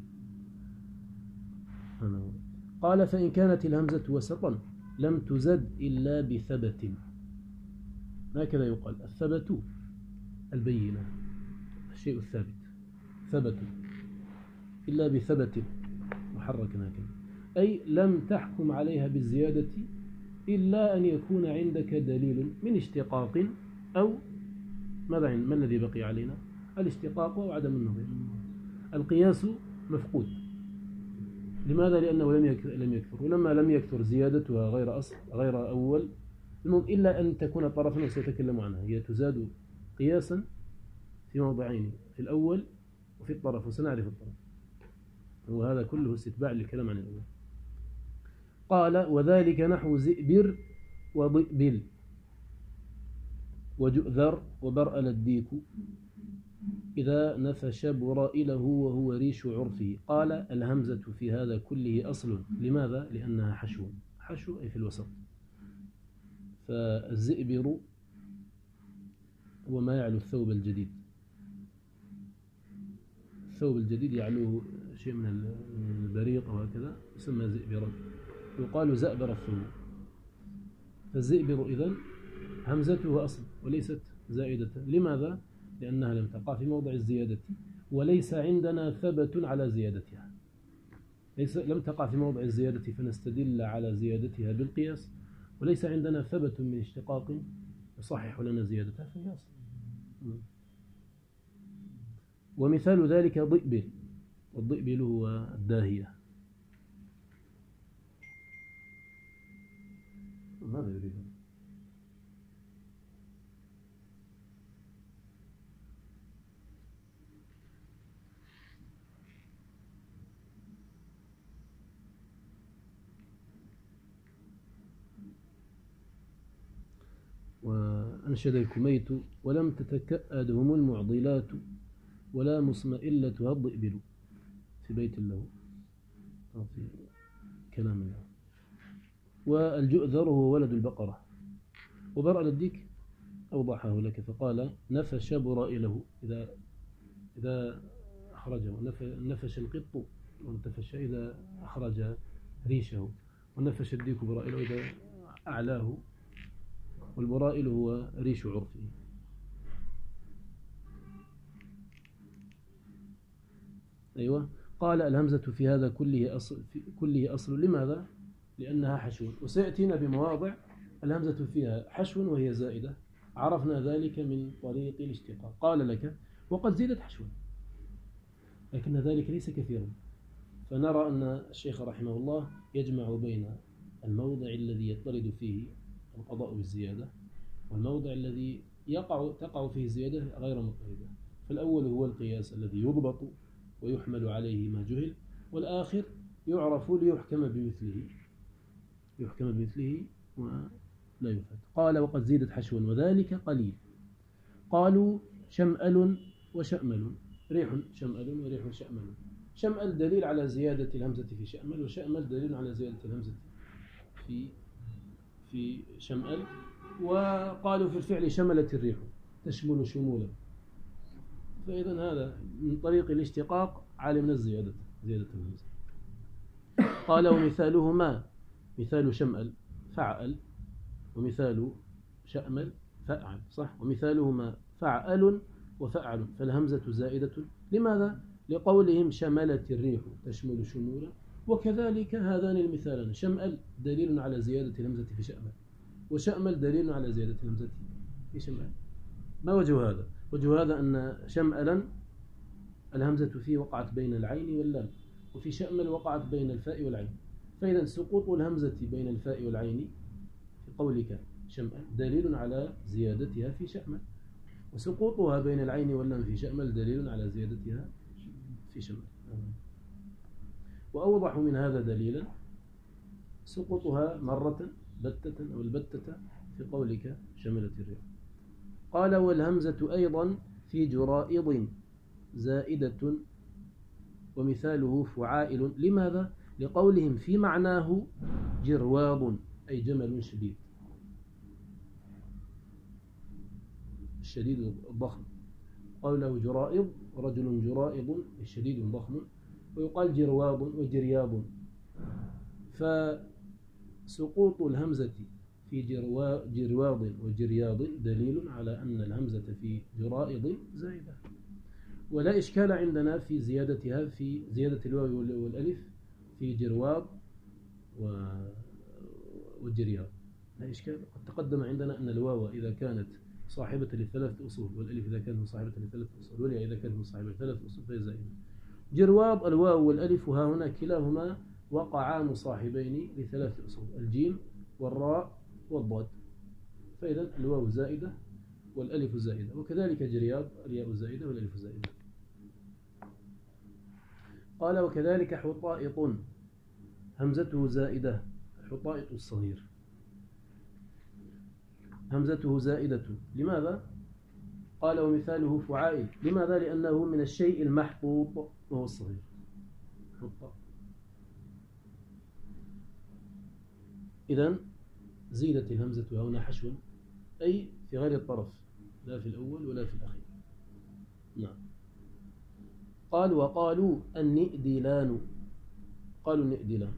قال فإن كانت الهمزة وسطا لم تزد إلا بثبت. هكذا يقال، الثبت البينة، الشيء الثابت، ثبت إلا بثبت محرك هكذا، أي لم تحكم عليها بالزيادة إلا أن يكون عندك دليل من اشتقاق أو ماذا؟ ما الذي بقي علينا؟ الاشتقاق أو عدم النظير. القياس مفقود. لماذا؟ لأنه لم يكثر، لم يكثر ولما لم يكثر زيادتها غير أصل غير أول، إلا أن تكون طرفا وسيتكلم عنها. هي تزاد قياسا في موضعين، في الأول وفي الطرف، وسنعرف الطرف، وهذا كله استتباع للكلام عن الأول. قال وذلك نحو زئبر وضئبل وجؤذر وبرأل الديك إذا نفش برائله وهو ريش عرفه. قال الهمزة في هذا كله أصل. لماذا؟ لأنها حشو، حشو أي في الوسط. فالزئبر هو ما يعلو الثوب الجديد، الثوب الجديد يعلوه شيء من البريق أو هكذا يسمى زئبرا، يقال زأبر الثوب. فالزئبر إذن همزته أصل وليست زائدة. لماذا؟ لأنها لم تقع في موضع الزيادة، وليس عندنا ثبت على زيادتها. ليس لم تقع في موضع الزيادة فنستدل على زيادتها بالقياس، وليس عندنا ثبت من اشتقاق يصحح لنا زيادتها، فهي أصل. ومثال ذلك ضئبل، والضئبل هو الداهية. ماذا يريد؟ وأنشد الكميت ولم تتكأدهم المعضلات ولا مصمئلتها الضئبل، في بيت له أو في كلام الله. والجؤذر هو ولد البقرة. وبرأل الديك أوضحه لك فقال نفش برائله، إذا إذا أخرجه، نفش القط وانتفش إذا أخرج ريشه، ونفش الديك برائله إذا أعلاه، والبرائل هو ريش عرفه. أيوة. قال الهمزة في هذا كله أصل، في كله أصل. لماذا؟ لأنها حشو، وسيأتينا بمواضع الهمزة فيها حشو وهي زائدة، عرفنا ذلك من طريق الاشتقاق. قال لك وقد زيدت حشو، لكن ذلك ليس كثيرا. فنرى أن الشيخ رحمه الله يجمع بين الموضع الذي يضطرد فيه القضاء بالزيادة والموضع الذي يقع تقع فيه الزيادة غير مضطردة. فالأول هو القياس الذي يضبط ويحمل عليه ما جهل، والآخر يعرف ليحكم بمثله، يحكم بمثله ولا يفت. قال وقد زيدت حشوا وذلك قليل. قالوا شمأل وشأمل، ريح شمأل وريح شأمل. شمأل دليل على زيادة الهمزة في شأمل، وشأمل دليل على زيادة الهمزة في في شمأل. وقالوا في الفعل شملت الريح، تشمل شمولا. فإذا هذا من طريق الاشتقاق علمنا الزيادة، زيادة الهمزة. قال ومثالهما مثال شمأل فعل، ومثال شأمل فأعل، صح؟ ومثالهما فعل وفعل، فالهمزة زائدة. لماذا؟ لقولهم شملت الريح تشمل شمولا، وكذلك هذان المثالان، شمأل دليل على زيادة الهمزة في شأمل، وشأمل دليل على زيادة الهمزة في شمأل. ما وجه هذا؟ وجه هذا أن شمألا الهمزة فيه وقعت بين العين واللام، وفي شأمل وقعت بين الفاء والعين، فإذا سقوط الهمزة بين الفاء والعين في قولك شمأل دليل على زيادتها في شأمل، وسقوطها بين العين واللام في شأمل دليل على زيادتها في شمأل. وأوضح من هذا دليلا سقوطها مرة بتة أو البتة في قولك شملت الريح. قال والهمزة أيضا في جرائض زائدة، ومثاله فعائل. لماذا؟ لقولهم في معناه جرواض أي جمل شديد، الشديد الضخم، قوله جرائض رجل جرائض الشديد ضخم، ويقال جرواض وجرياض. فسقوط الهمزة في جرواض وجرياض دليل على أن الهمزة في جرائض زائدة، ولا إشكال عندنا في زيادتها في زيادة الواو والألف في جرواض والجرياض، لا إشكال. قد تقدم عندنا أن الواو إذا كانت صاحبة للثلاث أصول، والألف إذا كانت مصاحبة للثلاث أصول، والياء إذا كانت مصاحبة للثلاث أصول فهي زائدة. جرواض الواو والألف ها هنا كلاهما وقعا مصاحبين لثلاث أصول، الجيم والراء والضاد، فإذا الواو زائدة والألف زائدة، وكذلك جرياض الياء زائدة والألف زائدة. قال وكذلك حطائط همزته زائدة، حطائط الصغير همزته زائدة. لماذا؟ قال ومثاله فعائل. لماذا؟ لأنه من الشيء المحطوط وهو الصغير. إذن زيدت الهمزة هنا حشوا، أي في غير الطرف، لا في الأول ولا في الأخير. نعم. قال وقالوا النئدلان، قالوا النئدلان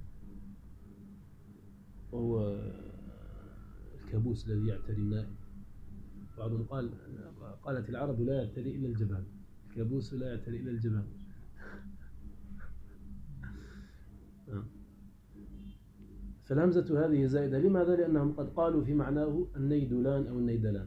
وهو الكابوس الذي يعتري النائم. بعضهم قال قالت العرب لا يعتري إلا الجبال، الكابوس لا يعتري إلا الجبال. فالهمزة هذه زائدة. لماذا؟ لأنهم قد قالوا في معناه النيدلان أو النيدلان،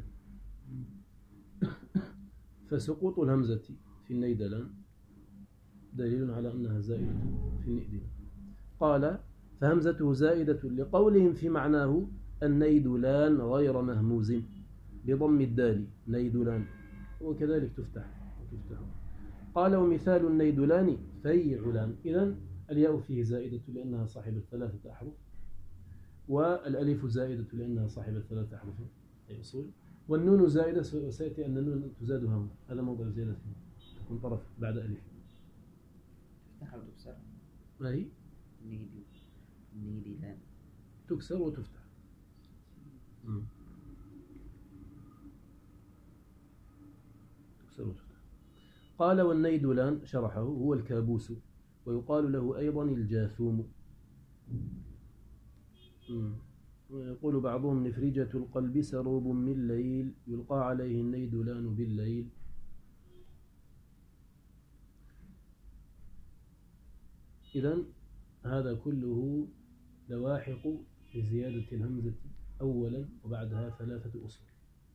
فسقوط الهمزة في النيدلان دليل على أنها زائدة في النئدلان. قال فهمزته زائدة لقولهم في معناه النيدلان غير مهموز بضم الدال نيدلان، وكذلك تفتح وتفتح. قال ومثال النيدلان فيعلان. إذن الياء فيه زائدة لأنها صاحبة ثلاثة أحرف، والألف زائدة لأنها صاحبة ثلاثة أحرف أي أصول، والنون زائدة، وسيأتي أن النون تزاد هنا، هذا موضع زيادة تكون طرف بعد ألف. تفتح وتكسر. ما هي؟ نيدي نيدلان تكسر وتفتح. مم. تكسر وتفتح. قال والنيدلان شرحه هو الكابوس، ويقال له أيضا الجاثوم. ويقول بعضهم نفرجة القلب سروب من ليل يلقى عليه النيدلان بالليل. إذن هذا كله لواحق لزيادة الهمزة أولا وبعدها ثلاثة أصول.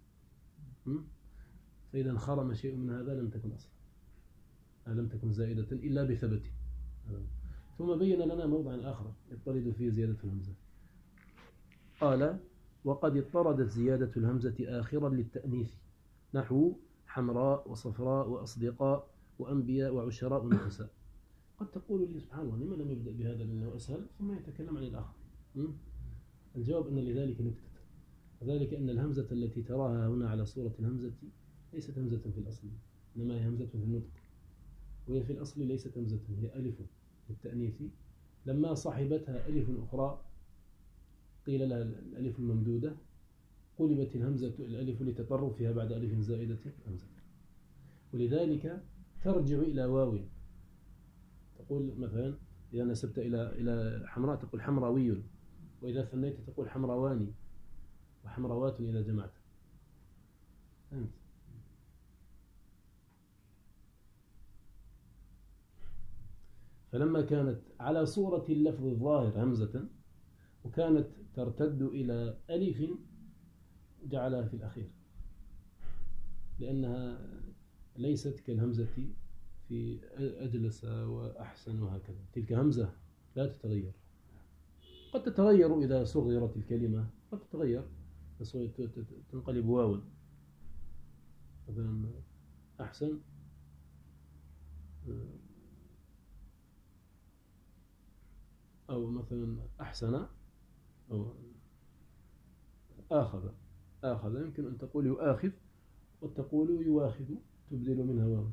فإذا انخرم شيء من هذا لم تكن أصلا، لم تكن زائدة إلا بثبته. ثم بين لنا موضعا آخر يضطرد فيه زيادة الهمزة. قال وقد اضطردت زيادة الهمزة آخرا للتأنيث، نحو حمراء وصفراء وأصدقاء وأنبياء وعشراء ونفساء. قد تقول لي سبحان الله لما لم يبدأ بهذا لأنه أسهل ثم يتكلم عن الآخر؟ الجواب أن لذلك نكتة، وذلك أن الهمزة التي تراها هنا على صورة الهمزة ليست همزة في الأصل، إنما هي همزة في النطق، وهي في الأصل ليست همزة، هي ألف للتأنيث. لما صاحبتها ألف أخرى قيل لها الألف الممدودة، قلبت الهمزة الألف لتطرفها بعد ألف زائدة همزة، ولذلك ترجع إلى واو. تقول مثلا إذا نسبت إلى إلى حمراء تقول حمراوي، وإذا ثنيت تقول حمرواني وحمروات إذا جمعت. فهمت؟ فلما كانت على صورة اللفظ الظاهر همزة وكانت ترتد إلى ألف جعلها في الأخير، لأنها ليست كالهمزة في أجلس وأحسن وهكذا. تلك همزة لا تتغير، قد تتغير إذا صغرت الكلمة، قد تتغير تنقلب واوا. مثلا أحسن أو مثلا أحسن أو آخذ. آخذ يمكن أن تقول يؤاخذ وتقول يواخذ، تبدل منها واو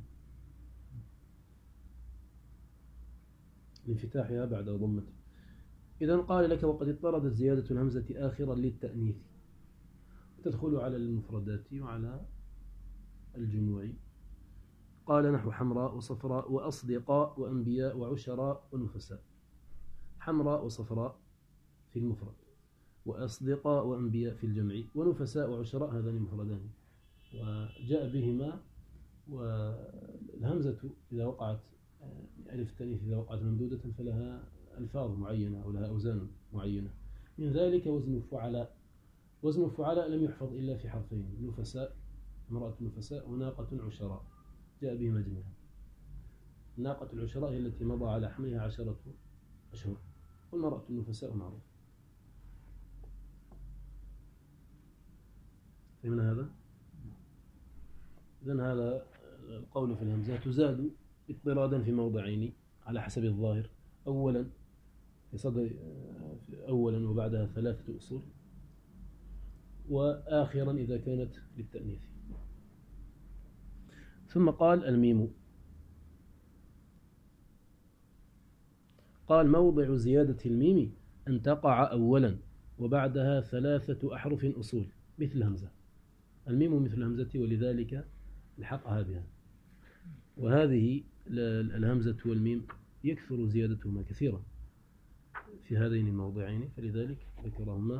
لانفتاحها بعد ضمته. إذن قال لك وقد اضطردت زيادة الهمزة آخرا للتأنيث، تدخل على المفردات وعلى الجموع. قال نحو حمراء وصفراء وأصدقاء وأنبياء وعشراء ونفساء. حمراء وصفراء في المفرد، وأصدقاء وأنبياء في الجمع، ونفساء وعشراء هذان مفردان وجاء بهما. والهمزة إذا وقعت ألف التأنيث إذا وقعت ممدودة فلها ألفاظ معينة أو لها أوزان معينة، من ذلك وزن فعلاء. وزن فعلاء لم يحفظ إلا في حرفين، نفساء، امرأة نفساء، وناقة عشراء، جاء بهما جميعا. الناقة العشراء هي التي مضى على حملها عشرة أشهر، والمرأة النفساء معروف. فهمنا هذا؟ إذن هذا القول في الهمزة تزاد اضطرادا في موضعين على حسب الظاهر، أولا في صدر أولا وبعدها ثلاثة أصول، وآخرا إذا كانت للتأنيث. ثم قال الميم. قال موضع زيادة الميم أن تقع أولا وبعدها ثلاثة أحرف أصول مثل همزة. الميم مثل الهمزة ولذلك الحقها بها. وهذه الهمزة والميم يكثر زيادتهما كثيرا في هذين الموضعين، فلذلك ذكرهما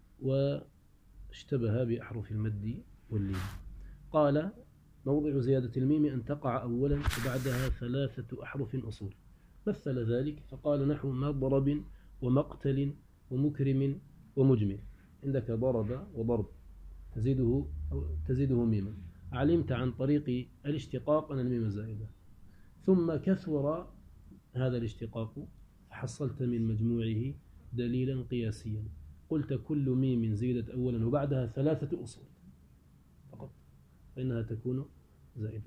واشتبه بأحرف المد واللين. قال موضع زيادة الميم أن تقع أولا وبعدها ثلاثة أحرف أصول، مثل ذلك فقال نحو مضرب ومقتل ومكرم ومجمل. عندك ضرب وضرب تزيده أو تزيده ميما، علمت عن طريق الاشتقاق أن الميم زائدة، ثم كثر هذا الاشتقاق فحصلت من مجموعه دليلا قياسيا، قلت كل ميم زيدت أولا وبعدها ثلاثة أصول فقط فإنها تكون زائدة.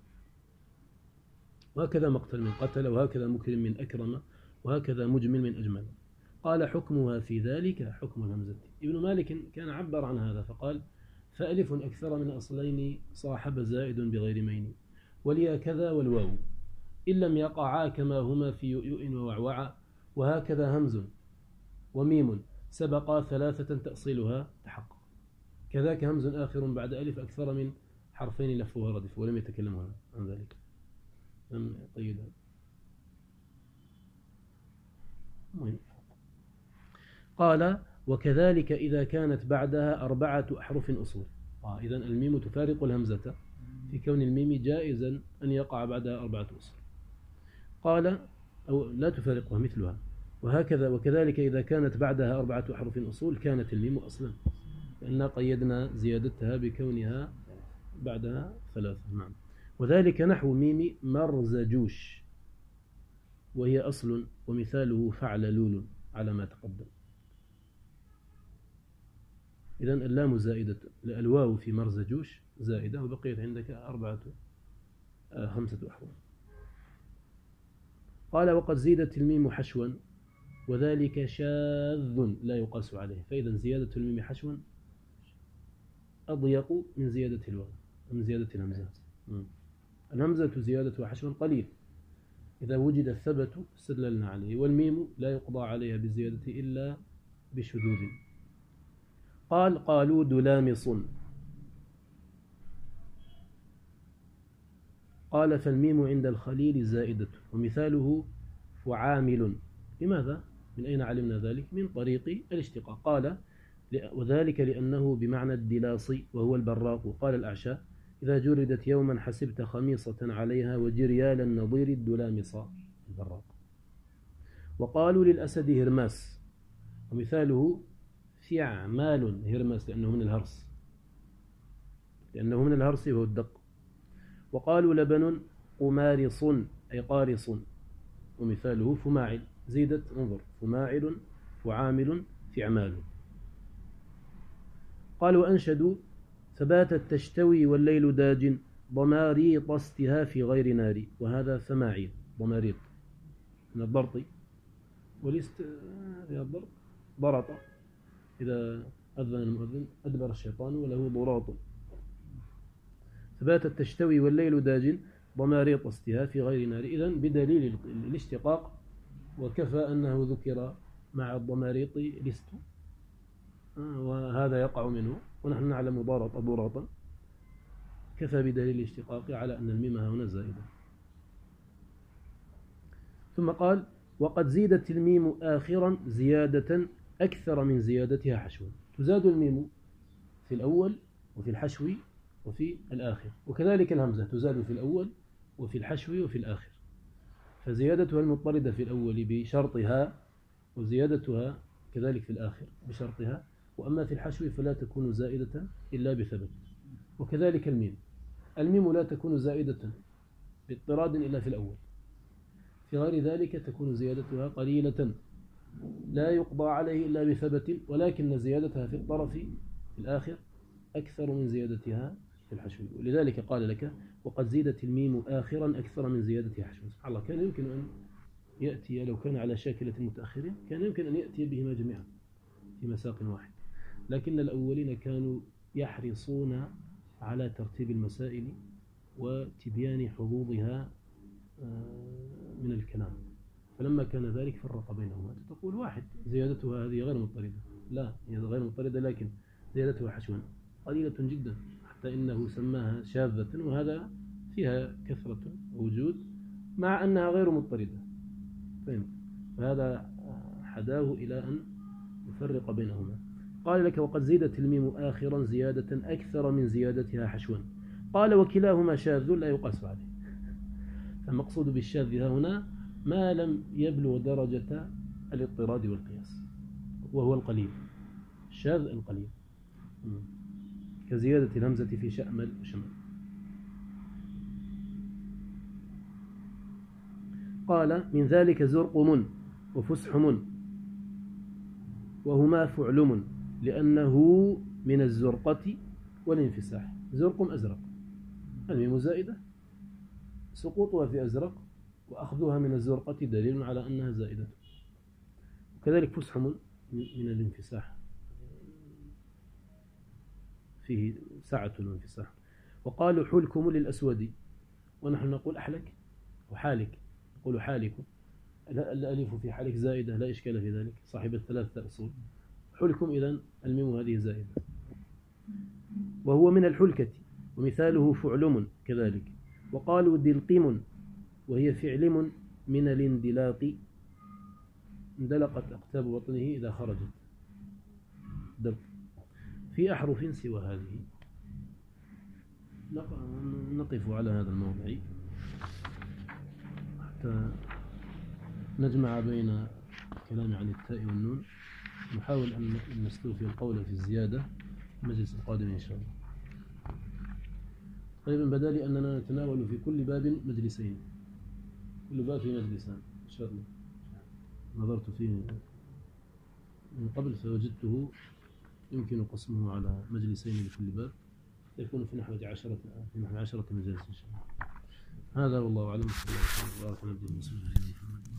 وهكذا مقتل من قتل، وهكذا مكرم من أكرم، وهكذا مجمل من أجمل. قال حكمها في ذلك حكم الهمزة. ابن مالك كان عبر عن هذا فقال فألف أكثر من أصلين صاحب زائد بغير مين، وليا كذا والواو إن لم يقعا كما هما في يؤيؤ ووعوع، وهكذا همز وميم سبقا ثلاثة تأصيلها تحقق، كذاك همز آخر بعد ألف أكثر من حرفين لفوها ردف، ولم يتكلم عن ذلك. لم يقيد. المهم قال وكذلك إذا كانت بعدها أربعة أحرف أصول. آه إذن الميم تفارق الهمزة في كون الميم جائزا أن يقع بعدها أربعة أصول. قال أو لا تفارقها مثلها. وهكذا وكذلك إذا كانت بعدها أربعة أحرف أصول كانت الميم أصلا، لأننا قيدنا زيادتها بكونها بعدها ثلاثة. نعم. وذلك نحو ميم مرزجوش، وهي أصل ومثاله فعللول على ما تقدم. إذن اللام زائدة، الواو في مرزجوش زائدة، وبقيت عندك أربعة آه خمسة أحرف. قال وقد زيدت الميم حشوا وذلك شاذ لا يقاس عليه. فإذا زيادة الميم حشوا أضيق من زيادة الواو، من زيادة الهمزة. الهمزة زيادة حشوا قليل، إذا وجد الثبت استدللنا عليه، والميم لا يقضى عليها بالزيادة إلا بشذوذ. قال قالوا دلامص. قال فالميم عند الخليل زائدة، ومثاله فعامل. لماذا؟ من أين علمنا ذلك؟ من طريق الاشتقاق. قال وذلك لأنه بمعنى الدلاص وهو البراق. قال الأعشى إذا جردت يوما حسبت خميصة عليها وجريال النظير الدلامصة البراق. وقالوا للأسد هرماس، ومثاله فعمال هرماس لأنه من الهرس، لأنه من الهرس وهو الدق. وقالوا لبن قمارص أي قارص، ومثاله فماعل زيدت انظر فماعل فعامل فعمال. قال وأنشدوا فباتت تشتوي والليل داج ضماريط استها في غير نار. وهذا فماعل ضماريط من الضرط، ولست في الضرط ضرط إذا أذن المؤذن أدبر الشيطان وله ضراط. فباتت تشتوي والليل داج ضماريط استها في غير نار. إذن بدليل الاشتقاق، وكفى أنه ذكر مع الضماريط لست، وهذا يقع منه ونحن نعلم ضارط ضراطا، كفى بدليل الاشتقاق على أن الميم هنا زائدة. ثم قال وقد زيدت الميم آخرا زيادة أكثر من زيادتها حشوا. تزاد الميم في الأول وفي الحشو وفي الآخر، وكذلك الهمزة تزاد في الأول وفي الحشو وفي الآخر، فزيادتها المضطردة في الأول بشرطها، وزيادتها كذلك في الآخر بشرطها، وأما في الحشو فلا تكون زائدة إلا بثبت. وكذلك الميم، الميم لا تكون زائدة باضطراد إلا في الأول، في غير ذلك تكون زيادتها قليلة لا يقضى عليه إلا بثبت، ولكن زيادتها في الطرف في الآخر أكثر من زيادتها في الحشو. ولذلك قال لك وقد زيدت الميم آخرا أكثر من زيادتها حشو. سبحان الله، كان يمكن أن يأتي لو كان على شاكلة المتأخرين كان يمكن أن يأتي بهما جميعا في مساق واحد، لكن الأولين كانوا يحرصون على ترتيب المسائل وتبيان حظوظها من الكلام، فلما كان ذلك فرق بينهما. تقول واحد زيادتها هذه غير مضطردة، لا هي غير مضطردة لكن زيادتها حشوا قليلة جدا، حتى إنه سماها شاذة، وهذا فيها كثرة وجود مع أنها غير مضطردة. فهمت؟ فهذا حداه إلى أن يفرق بينهما. قال لك وقد زيدت الميم آخرا زيادة أكثر من زيادتها حشوا. قال وكلاهما شاذ لا يقاس عليه. فالمقصود بالشاذ هنا ما لم يبلغ درجة الاضطراد والقياس، وهو القليل، الشاذ القليل، كزيادة الهمزة في شأمل وشمل. قال من ذلك زرقم وفسحم، وهما فعلم لأنه من الزرقة والانفساح. زرقم أزرق، الميم زائدة، سقوطها في أزرق وأخذها من الزرقة دليل على أنها زائدة. وكذلك فسحم من الانفساح، فيه سعة الانفساح. وقالوا حلكم للأسود، ونحن نقول أحلك وحالك، نقول حالك، الألف في حالك زائدة لا إشكال في ذلك، صاحب الثلاثة أصول. حلكم إذن الميم هذه زائدة. وهو من الحلكة، ومثاله فعلم كذلك. وقالوا دلقم، وهي فعلم من الاندلاق، اندلقت أقتاب بطنه إذا خرجت، دلق. في أحرف سوى هذه نقف على هذا الموضع حتى نجمع بين الكلام عن التاء والنون، نحاول أن نستوفي القول في الزيادة في المجلس القادم إن شاء الله. طيب بدا لي أننا نتناول في كل باب مجلسين، كل باب في مجلسان إن شاء الله. نظرت فيه من قبل فوجدته يمكن قسمه على مجلسين لكل باب، يكون في نحو عشرة في نحو عشرة مجالس إن شاء الله. هذا والله أعلم. صلى الله عليه وسلم وبارك على نبينا محمد.